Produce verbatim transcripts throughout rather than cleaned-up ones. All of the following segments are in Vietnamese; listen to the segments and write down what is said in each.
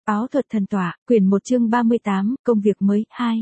Áo thuật thần tỏa, quyển một chương ba mươi tám, công việc mới, hai.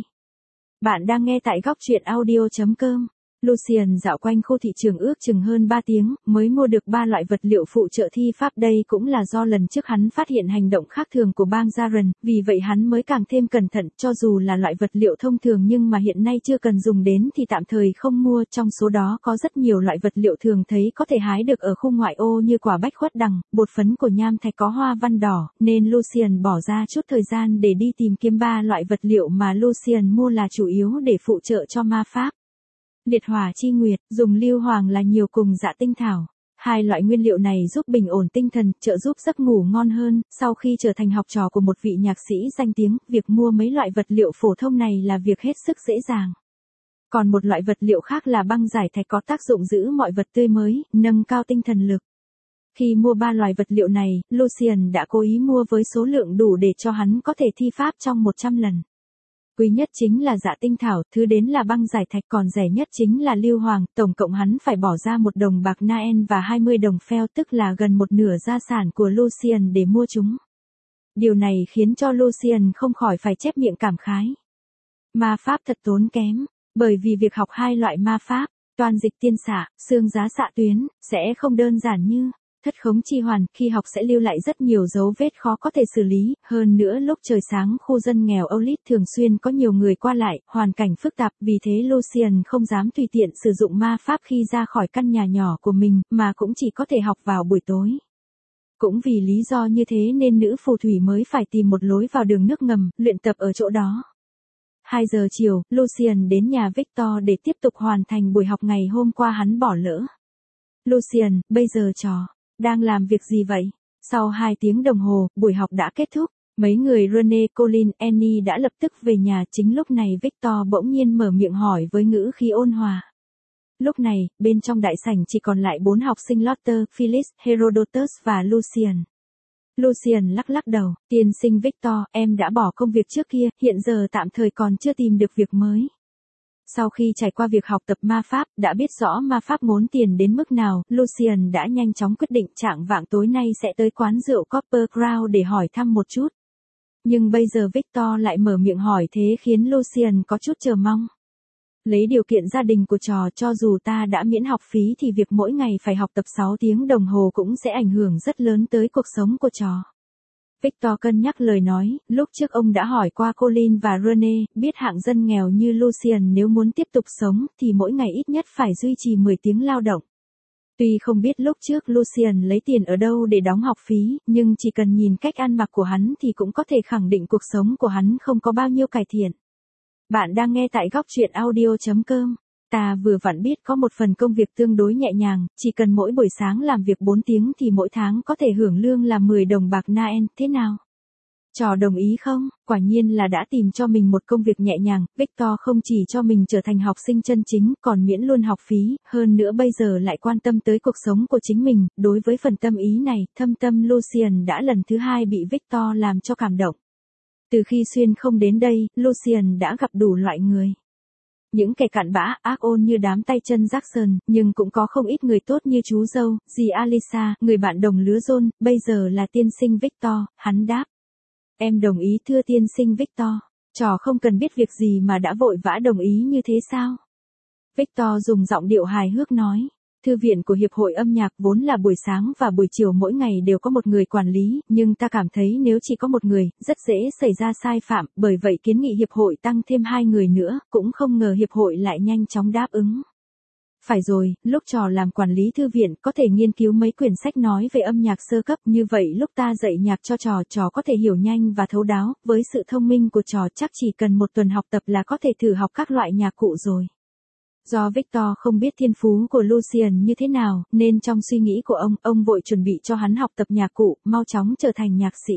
Bạn đang nghe tại góc truyện audio chấm com. Lucien dạo quanh khu thị trường ước chừng hơn ba tiếng, mới mua được ba loại vật liệu phụ trợ thi pháp. Đây cũng là do lần trước hắn phát hiện hành động khác thường của bang Jaren, vì vậy hắn mới càng thêm cẩn thận. Cho dù là loại vật liệu thông thường nhưng mà hiện nay chưa cần dùng đến thì tạm thời không mua. Trong số đó có rất nhiều loại vật liệu thường thấy có thể hái được ở khu ngoại ô như quả bách khuất đằng, bột phấn của nham thạch có hoa văn đỏ, nên Lucien bỏ ra chút thời gian để đi tìm kiếm ba loại vật liệu mà Lucien mua là chủ yếu để phụ trợ cho ma pháp. Liệt hỏa chi nguyệt, dùng lưu hoàng là nhiều cùng dạ tinh thảo. Hai loại nguyên liệu này giúp bình ổn tinh thần, trợ giúp giấc ngủ ngon hơn. Sau khi trở thành học trò của một vị nhạc sĩ danh tiếng, việc mua mấy loại vật liệu phổ thông này là việc hết sức dễ dàng. Còn một loại vật liệu khác là băng giải thạch có tác dụng giữ mọi vật tươi mới, nâng cao tinh thần lực. Khi mua ba loại vật liệu này, Lucien đã cố ý mua với số lượng đủ để cho hắn có thể thi pháp trong một trăm lần. Quý nhất chính là dạ tinh thảo, thứ đến là băng giải thạch, còn rẻ nhất chính là lưu hoàng, tổng cộng hắn phải bỏ ra một đồng bạc Naen và hai mươi đồng pheo, tức là gần một nửa gia sản của Lucien để mua chúng. Điều này khiến cho Lucien không khỏi phải chép miệng cảm khái. Ma pháp thật tốn kém, bởi vì việc học hai loại ma pháp, toan dịch tiên xạ, xương giá xạ tuyến, sẽ không đơn giản như thất khống chi hoàn, khi học sẽ lưu lại rất nhiều dấu vết khó có thể xử lý, hơn nữa lúc trời sáng khu dân nghèo Olit thường xuyên có nhiều người qua lại, hoàn cảnh phức tạp, vì thế Lucien không dám tùy tiện sử dụng ma pháp khi ra khỏi căn nhà nhỏ của mình, mà cũng chỉ có thể học vào buổi tối. Cũng vì lý do như thế nên nữ phù thủy mới phải tìm một lối vào đường nước ngầm, luyện tập ở chỗ đó. hai giờ chiều, Lucien đến nhà Victor để tiếp tục hoàn thành buổi học ngày hôm qua hắn bỏ lỡ. Lucien, bây giờ trò đang làm việc gì vậy? Sau hai tiếng đồng hồ, buổi học đã kết thúc. Mấy người Rene, Colin, Annie đã lập tức về nhà. Chính lúc này Victor bỗng nhiên mở miệng hỏi với ngữ khí ôn hòa. Lúc này, bên trong đại sảnh chỉ còn lại bốn học sinh Lotter, Phyllis, Herodotus và Lucien. Lucien lắc lắc đầu. Tiên sinh Victor, em đã bỏ công việc trước kia, hiện giờ tạm thời còn chưa tìm được việc mới. Sau khi trải qua việc học tập ma pháp, đã biết rõ ma pháp ngốn tiền đến mức nào, Lucien đã nhanh chóng quyết định chạng vạng tối nay sẽ tới quán rượu Copper Crown để hỏi thăm một chút. Nhưng bây giờ Victor lại mở miệng hỏi thế khiến Lucien có chút chờ mong. Lấy điều kiện gia đình của trò, cho dù ta đã miễn học phí thì việc mỗi ngày phải học tập sáu tiếng đồng hồ cũng sẽ ảnh hưởng rất lớn tới cuộc sống của trò. Victor cân nhắc lời nói, lúc trước ông đã hỏi qua Colin và Rene, biết hạng dân nghèo như Lucien nếu muốn tiếp tục sống thì mỗi ngày ít nhất phải duy trì mười tiếng lao động. Tuy không biết lúc trước Lucien lấy tiền ở đâu để đóng học phí, nhưng chỉ cần nhìn cách ăn mặc của hắn thì cũng có thể khẳng định cuộc sống của hắn không có bao nhiêu cải thiện. Bạn đang nghe tại góc truyện audio chấm com. Ta vừa vặn biết có một phần công việc tương đối nhẹ nhàng, chỉ cần mỗi buổi sáng làm việc bốn tiếng thì mỗi tháng có thể hưởng lương là mười đồng bạc Naen, thế nào? Trò đồng ý không? Quả nhiên là đã tìm cho mình một công việc nhẹ nhàng, Victor không chỉ cho mình trở thành học sinh chân chính, còn miễn luôn học phí, hơn nữa bây giờ lại quan tâm tới cuộc sống của chính mình. Đối với phần tâm ý này, thâm tâm Lucien đã lần thứ hai bị Victor làm cho cảm động. Từ khi xuyên không đến đây, Lucien đã gặp đủ loại người. Những kẻ cặn bã, ác ôn như đám tay chân Jackson, nhưng cũng có không ít người tốt như chú dâu, dì Alisa, người bạn đồng lứa John, bây giờ là tiên sinh Victor, hắn đáp. Em đồng ý thưa tiên sinh Victor, trò không cần biết việc gì mà đã vội vã đồng ý như thế sao? Victor dùng giọng điệu hài hước nói. Thư viện của Hiệp hội âm nhạc vốn là buổi sáng và buổi chiều mỗi ngày đều có một người quản lý, nhưng ta cảm thấy nếu chỉ có một người, rất dễ xảy ra sai phạm, bởi vậy kiến nghị Hiệp hội tăng thêm hai người nữa, cũng không ngờ Hiệp hội lại nhanh chóng đáp ứng. Phải rồi, lúc trò làm quản lý thư viện có thể nghiên cứu mấy quyển sách nói về âm nhạc sơ cấp, như vậy lúc ta dạy nhạc cho trò, trò có thể hiểu nhanh và thấu đáo, với sự thông minh của trò chắc chỉ cần một tuần học tập là có thể thử học các loại nhạc cụ rồi. Do Victor không biết thiên phú của Lucien như thế nào, nên trong suy nghĩ của ông, ông vội chuẩn bị cho hắn học tập nhạc cụ, mau chóng trở thành nhạc sĩ.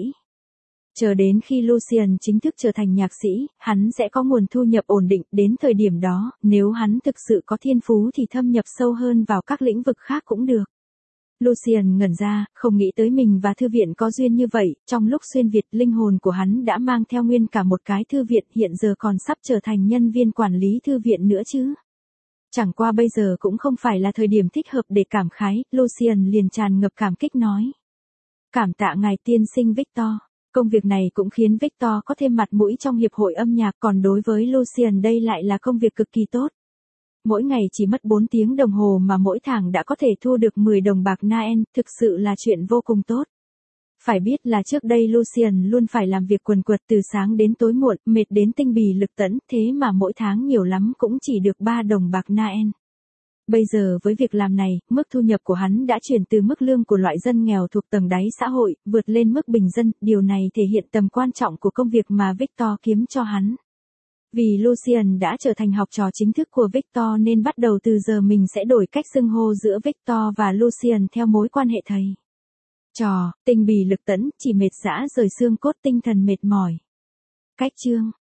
Chờ đến khi Lucien chính thức trở thành nhạc sĩ, hắn sẽ có nguồn thu nhập ổn định, đến thời điểm đó, nếu hắn thực sự có thiên phú thì thâm nhập sâu hơn vào các lĩnh vực khác cũng được. Lucien ngẩn ra, không nghĩ tới mình và thư viện có duyên như vậy, trong lúc xuyên Việt, linh hồn của hắn đã mang theo nguyên cả một cái thư viện, hiện giờ còn sắp trở thành nhân viên quản lý thư viện nữa chứ. Chẳng qua bây giờ cũng không phải là thời điểm thích hợp để cảm khái, Lucien liền tràn ngập cảm kích nói. Cảm tạ ngài tiên sinh Victor. Công việc này cũng khiến Victor có thêm mặt mũi trong hiệp hội âm nhạc, còn đối với Lucien đây lại là công việc cực kỳ tốt. Mỗi ngày chỉ mất bốn tiếng đồng hồ mà mỗi tháng đã có thể thu được mười đồng bạc Noel, thực sự là chuyện vô cùng tốt. Phải biết là trước đây Lucien luôn phải làm việc quần quật từ sáng đến tối muộn, mệt đến tinh bì lực tẫn, thế mà mỗi tháng nhiều lắm cũng chỉ được ba đồng bạc Noel. Bây giờ với việc làm này, mức thu nhập của hắn đã chuyển từ mức lương của loại dân nghèo thuộc tầng đáy xã hội, vượt lên mức bình dân, điều này thể hiện tầm quan trọng của công việc mà Victor kiếm cho hắn. Vì Lucien đã trở thành học trò chính thức của Victor nên bắt đầu từ giờ mình sẽ đổi cách xưng hô giữa Victor và Lucien theo mối quan hệ thầy trò, tinh bì lực tẫn, chỉ mệt rã rời xương cốt tinh thần mệt mỏi. Cách chương